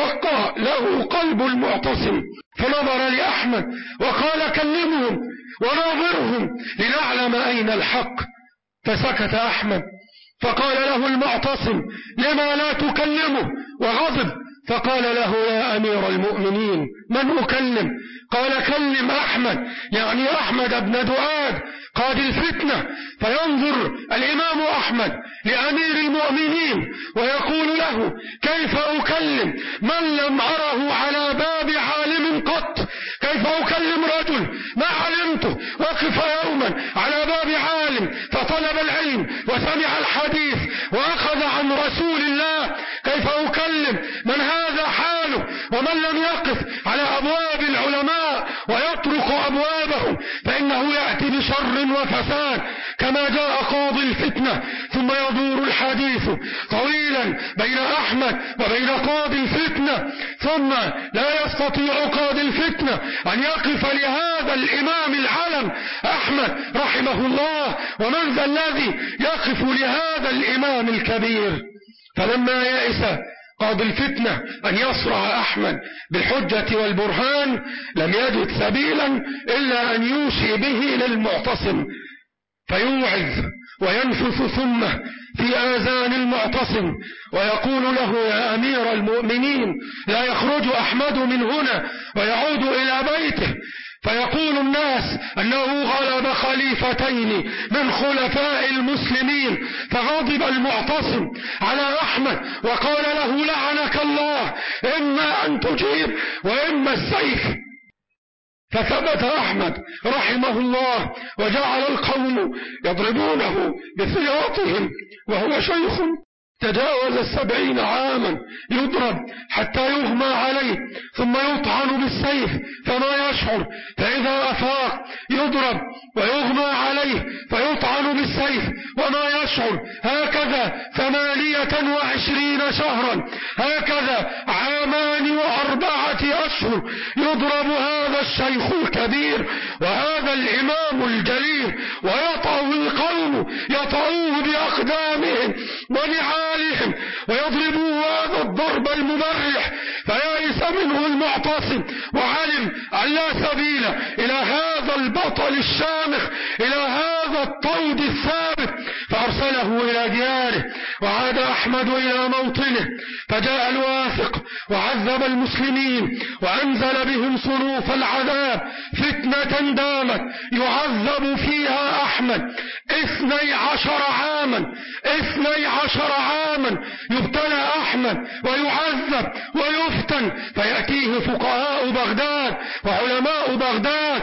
رق له قلب المعتصم، فنظر لأحمد وقال: كلمهم وناظرهم لنعلم أين الحق. فسكت أحمد، فقال له المعتصم: لما لا تكلمه؟ وغضب، فقال له: يا أمير المؤمنين، من أكلم؟ قال: كلم أحمد، يعني أحمد بن دؤاد قاضي الفتنة. فينظر الإمام أحمد لأمير المؤمنين ويقول له: كيف أكلم من لم أره على باب عالم قط؟ كيف أكلم رجل ما علمته وقف يوما على باب عالم فطلب العلم وسمع الحديث وأخذ عن رسول الله؟ كيف أكلم من هذا حاله ومن لم يقف على أبواب العلماء ويطرق أبوابهم، فإنه يأتي بشر وفساد كما جاء قاضي الفتنة. ثم يدور الحديث طويلا بين أحمد وبين قاضي الفتنة، ثم لا يستطيع قاضي الفتنة أن يقف لهذا الإمام العلم أحمد رحمه الله، ومن ذا الذي يقف لهذا الإمام الكبير؟ فلما يئس قاضي الفتنة أن يصرع أحمد بالحجة والبرهان لم يجد سبيلا إلا أن يوشي به للمعتصم، فيوعظ وينفث ثم في آذان المعتصم ويقول له: يا أمير المؤمنين، لا يخرج أحمد من هنا ويعود إلى بيته، فيقول الناس أنه غلب خليفتين من خلفاء المسلمين. فغضب المعتصم على أحمد وقال له: لعنك الله، إما أن تجيب وإما السيف. فثبت أحمد رحمه الله، وجعل القوم يضربونه بسياطهم وهو شيخ تجاوز 70 عاما يضرب حتى يغمى عليه، ثم يطعن بالسيف فما يشعر، فإذا أفاق يضرب ويغمى عليه فيطعن بالسيف وما يشعر. هكذا 28 شهرا، هكذا 2 و4 أشهر يضرب هذا الشيخ الكبير وهذا الإمام الجليل، ويطعه القوم يطعوه بأقدامهم ونعالهم ويضربوه هذا الضرب المبرح، فيائس منه المعتصم وعلم أن لا سبيل إلى هذا البطل الشامخ، إلى هذا الطود الثابت، فأرسله إلى دياره. وعاد أحمد إلى موطنه، فجاء الواثق وعذب المسلمين وأنزل بهم صنوف العذاب، فتنة دامت يعذب فيها أحمد 12 عاما، 12 عاما يبتلى أحمد ويعذب ويفتن، فيأتيه فقهاء بغداد وعلماء بغداد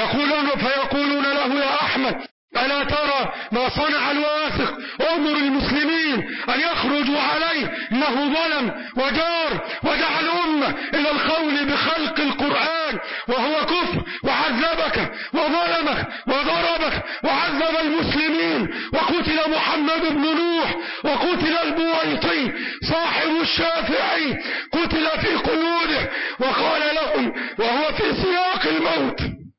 فيقولون له يا أحمد ألا ترى ما صنع الواثق؟ أمر المسلمين أن يخرجوا عليه، إنه ظلم وجار ودعا الأمة إلى القول بخلق القرآن وهو كفر، وعذبك وظلمك وضربك وعذب المسلمين، وقتل محمد بن نوح وقتل البويطي صاحب الشافعي، قتل في قيوده، وقال لهم وهو في سياق الموت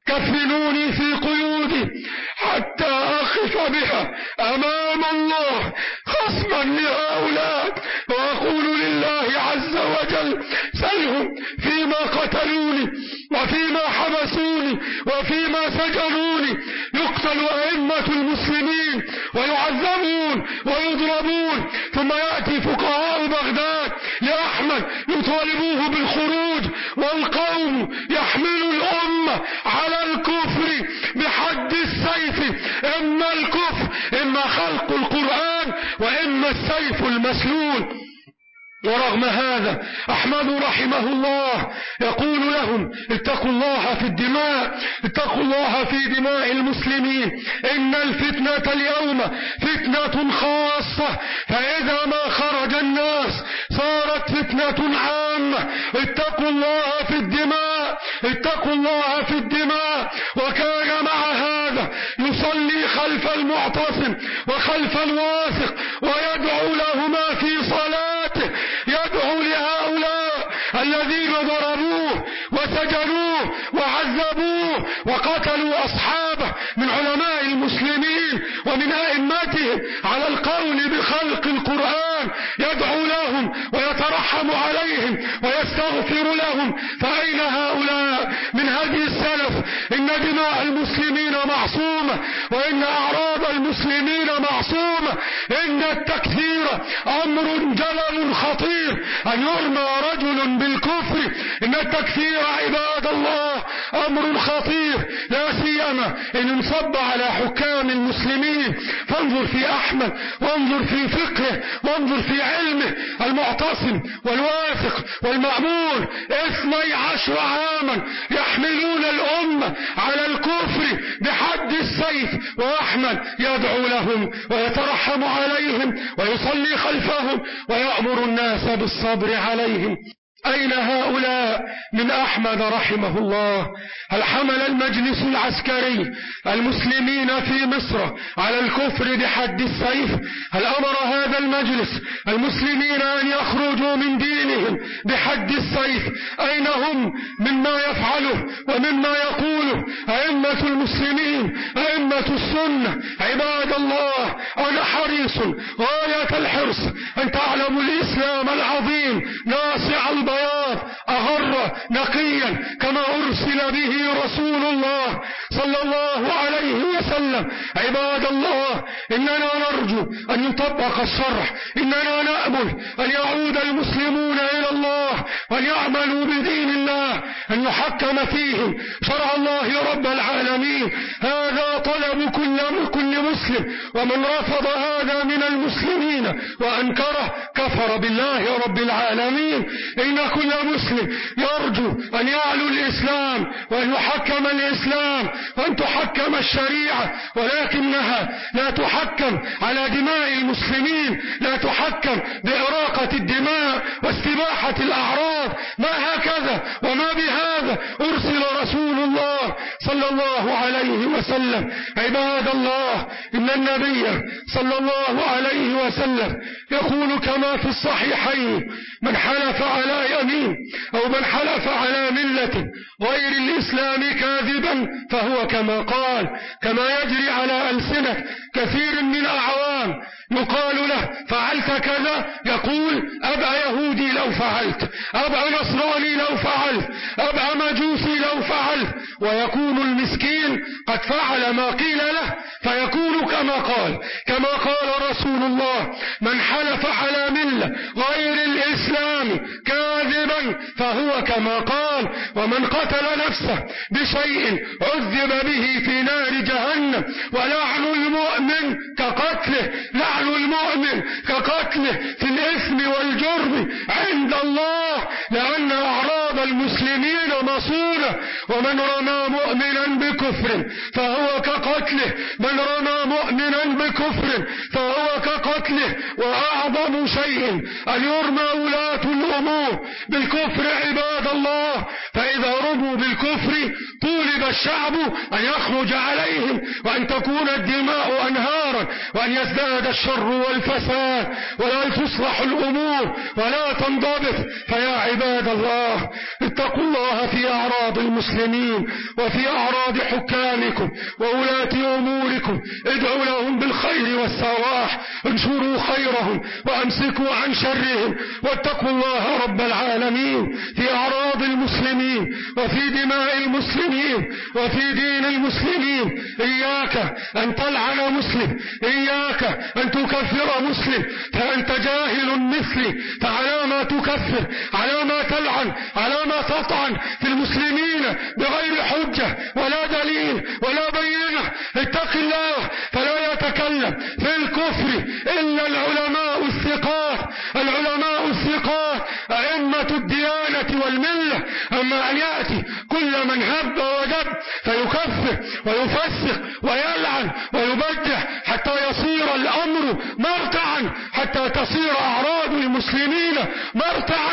كفنوني في قيودي حتى أقف بها أمام الله خصما لهؤلاء، وأقول لله عز وجل سلهم فيما قتلوني وفيما حبسوني وفيما سجنوني. يقتل أئمة المسلمين ويعذبون ويضربون، ثم يأتي فقهاء بغداد لأحمد يطالبوه بالخروج، والقوم يحمل الأمة على الكفر بحد السيف، إما الكفر إما خلق القرآن وإما السيف المسلول. ورغم هذا أحمد رحمه الله يقول لهم اتقوا الله في الدماء، اتقوا الله في دماء المسلمين، إن الفتنة اليوم فتنة خاصة، فإذا ما خرج الناس صارت فتنة عامة. اتقوا الله في الدماء، اتقوا الله في الدماء. وكان مع هذا يصلي خلف المعتصم وخلف الواثق ويدعو لهما في صلاته، يدعو لهؤلاء الذين ضربوه وسجنوه وعذبوه وقتلوا أصحابه من علماء المسلمين ومن أئمتهم على القول بخلق القرآن، يدعو لهم ويترحم عليهم ويستغفر لهم. فأين هؤلاء من هدي السلف؟ إن دماء المسلمين معصومة، وإن أعراض المسلمين معصومة. إن التكفير أمر جلل خطير، أن يرمى رجل بالكفر، إن التكفير عباد الله أمر خطير، لا سيما إن انصب على حكام المسلمين. فانظر في أحمد، وانظر في فقهه، وانظر في علمه. المعتصم والواثق والمأمون 12 عاما يحملون الأمة على الكفر بحد السيف، وأحمد يدعو لهم ويترحم عليهم ويصلي خلفهم ويأمر الناس بالصبر عليهم. أين هؤلاء من أحمد رحمه الله؟ هل حمل المجلس العسكري المسلمين في مصر على الكفر بحد السيف؟ هل أمر هذا المجلس المسلمين أن يخرجوا من دينهم بحد السيف؟ أين هم مما يفعله ومما يقوله أئمة المسلمين، أئمة السنة؟ عباد الله، أنا حريص غاية الحرص أن تعلموا الإسلام العظيم ناصع البياض أغر نقيا كما أرسل به رسول الله صلى الله عليه وسلم. عباد الله، إننا نرجو أن يطبق الشرع، إننا نأمل أن يعود المسلمون إلى الله وأن يعملوا بدين الله، أن يحكم فيهم شرع الله رب العالمين. هذا طلب كل مسلم، ومن رفض هذا من المسلمين وأنكره كفر بالله رب العالمين. إن كل مسلم يرجو أن يعلو الإسلام وأن يحكم الإسلام وأن تحكم الشريعة، ولكنها لا تحكم على دماء المسلمين، لا تحكم بإراقة الدماء واستباحة الأعراض. ما هكذا وما بهذا أرسل رسول الله صلى الله عليه وسلم. عباد الله، إن النبي صلى الله عليه وسلم يقول كما في الصحيحين: من حلف على يمين أو من حلف على ملة غير الإسلام كاذبا فهو كما قال. كما يجري على ألسنة كثير من الأعوام يقال له: فعلت كذا، يقول: أبع يهودي لو فعلت، أبع نصراني لو فعلت، أبع مجوسي لو فعلت، ويكون المسكين قد فعل ما قيل له فيكون كما قال. كما قال رسول الله: من حلف على ملة غير الإسلام كاذبا فهو كما قال. ومن قتل نفسه بشيء عذب به في نار جهنم. ولعن المؤمن كقتله، لعن المؤمن كقتله في الإثم والجرم عند الله، لأن أعراض المسلمين مصونة. ومن رمى مؤمنا بكفر فهو كقتله، من رمى مؤمنا بكفر فهو كقتله. وأعظم شيء أن يرمى ولاة الأمور بالكفر عباد الله، فإذا رموا بالكفر طولب الشعب أن يخرج عليهم وأن تكون الدماء أنهارا وأن يزداد الشر والفساد ولا تصلح الأمور ولا تنضبط. فيا عباد الله، اتقوا الله في أعراض المسلمين وفي أعراض حكامكم وولاة أموركم. ادعوا لهم بالخير والصلاح، انشروا خيرهم وأمسكوا عن شرهم، واتقوا الله رب العالمين في أعراض المسلمين وفي دماء المسلمين وفي دين المسلمين. إياك أن تلعن مسلم، إياك أن تكفر مسلم، فأنت جاهل مثلي. فعلى ما تكفر، على ما تلعن، على ما تطعن في المسلمين بغير حجة ولا دليل ولا بينة؟ اتق الله، فلا يتكلم في الكفر إلا العلماء الثقات، العلماء الثقات أئمة الديانة والملة. أما أن يأتي كل من هب ودب فيكفر ويفسق ويلعن ويبدع حتى يصير الأمر مرتعا، حتى تصير أعراض المسلمين مرتعا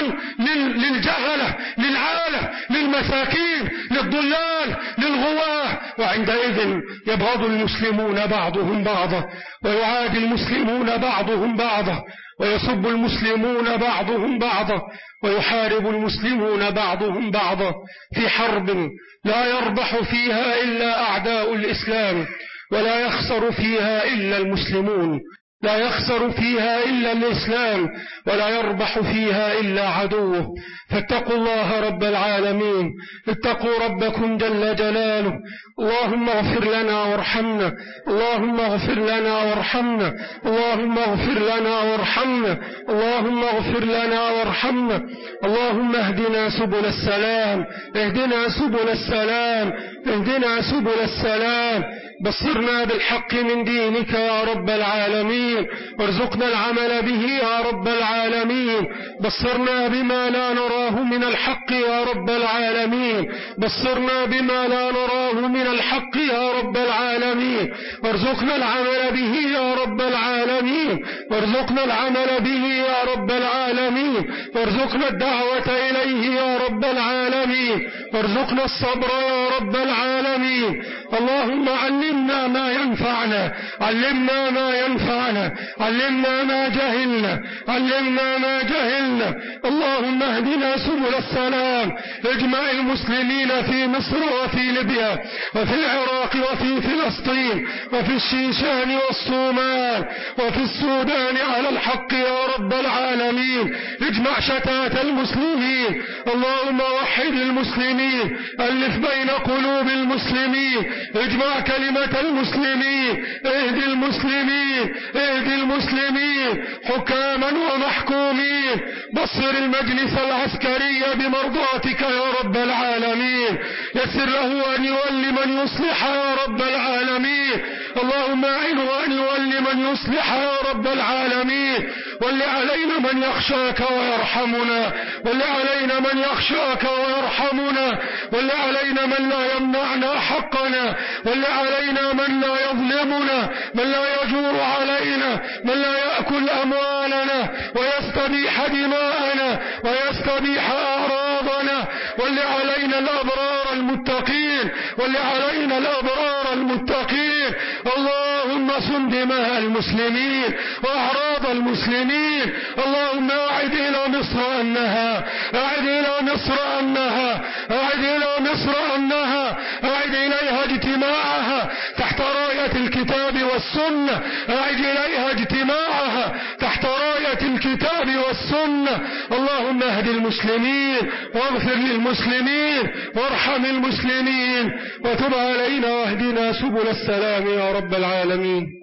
للجهلة، للعالة، للمساكين، للضلال، للغواة. وعندئذ يبغض المسلمون بعضهم بعضا، ويعادي المسلمون بعضهم بعضا، ويسب المسلمون بعضهم بعضا، ويحارب المسلمون بعضهم بعضا في حرب لا يربح فيها إلا أعداء الإسلام، ولا يخسر فيها إلا المسلمون، لا يخسر فيها إلا الإسلام، ولا يربح فيها إلا عدوه. فاتقوا الله رب العالمين، اتقوا ربكم جل جلاله. اللهم اغفر لنا وارحمنا، اللهم اغفر لنا وارحمنا، اللهم اغفر لنا وارحمنا، اللهم اغفر لنا وارحمنا. اللهم اهدنا سبل السلام، اهدنا سبل السلام، اهدنا سبل السلام. بصرنا بالحق من دينك يا رب العالمين، وارزقنا العمل به يا رب العالمين. بصرنا بما لا نراه من الحق يا رب العالمين، بصرنا بما لا نراه من الحق يا رب العالمين، وارزقنا العمل به يا رب العالمين، وارزقنا العمل به يا رب العالمين، وارزقنا الدعوة إليه يا رب العالمين، وارزقنا الصبر يا رب العالمين. اللهم علمنا ما ينفعنا، علمنا ما ينفعنا، علمنا ما جهلنا، علمنا ما جهلنا. اللهم اهدنا سبل السلام، اجمع المسلمين في مصر وفي ليبيا وفي العراق وفي فلسطين وفي الشيشان والصومال وفي السودان على الحق يا رب العالمين. اجمع شتات المسلمين، اللهم وحد المسلمين، ألف بين قلوب المسلمين، اجمع كلمة المسلمين، اهد المسلمين، اهد المسلمين حكاما ومحكومين. بصر المجلس العسكري بمرضاتك يا رب العالمين، يسر له أن يولي من يصلح يا رب العالمين. اللهم أعنه أن يولي من يصلح يا رب العالمين. ول علينا من يخشاك ويرحمنا، ول علينا من يخشاك ويرحمنا، ول علينا من لا يمنعنا حقنا، ول علينا من لا يظلمنا، من لا يجور علينا، من لا يأكل أموالنا ويستبيح دماءنا ويستبيح أعراضنا. ول علينا الأبرار المتقين، ول علينا الأبرار المتقين. اللهم صن دماء المسلمين وأعراض المسلمين. اللهم أعد إلى مصر أمنها، أعد إلى مصر أمنها، أعد إلى مصر أمنها، أعد إليها اجتماعها تحت راية الكتاب والسنة، أعد إليها اجتماعها تحت راية الكتاب والسنة. اللهم اهد المسلمين واغفر للمسلمين وارحم المسلمين وتب علينا واهدنا سبل السلام يا رب العالمين.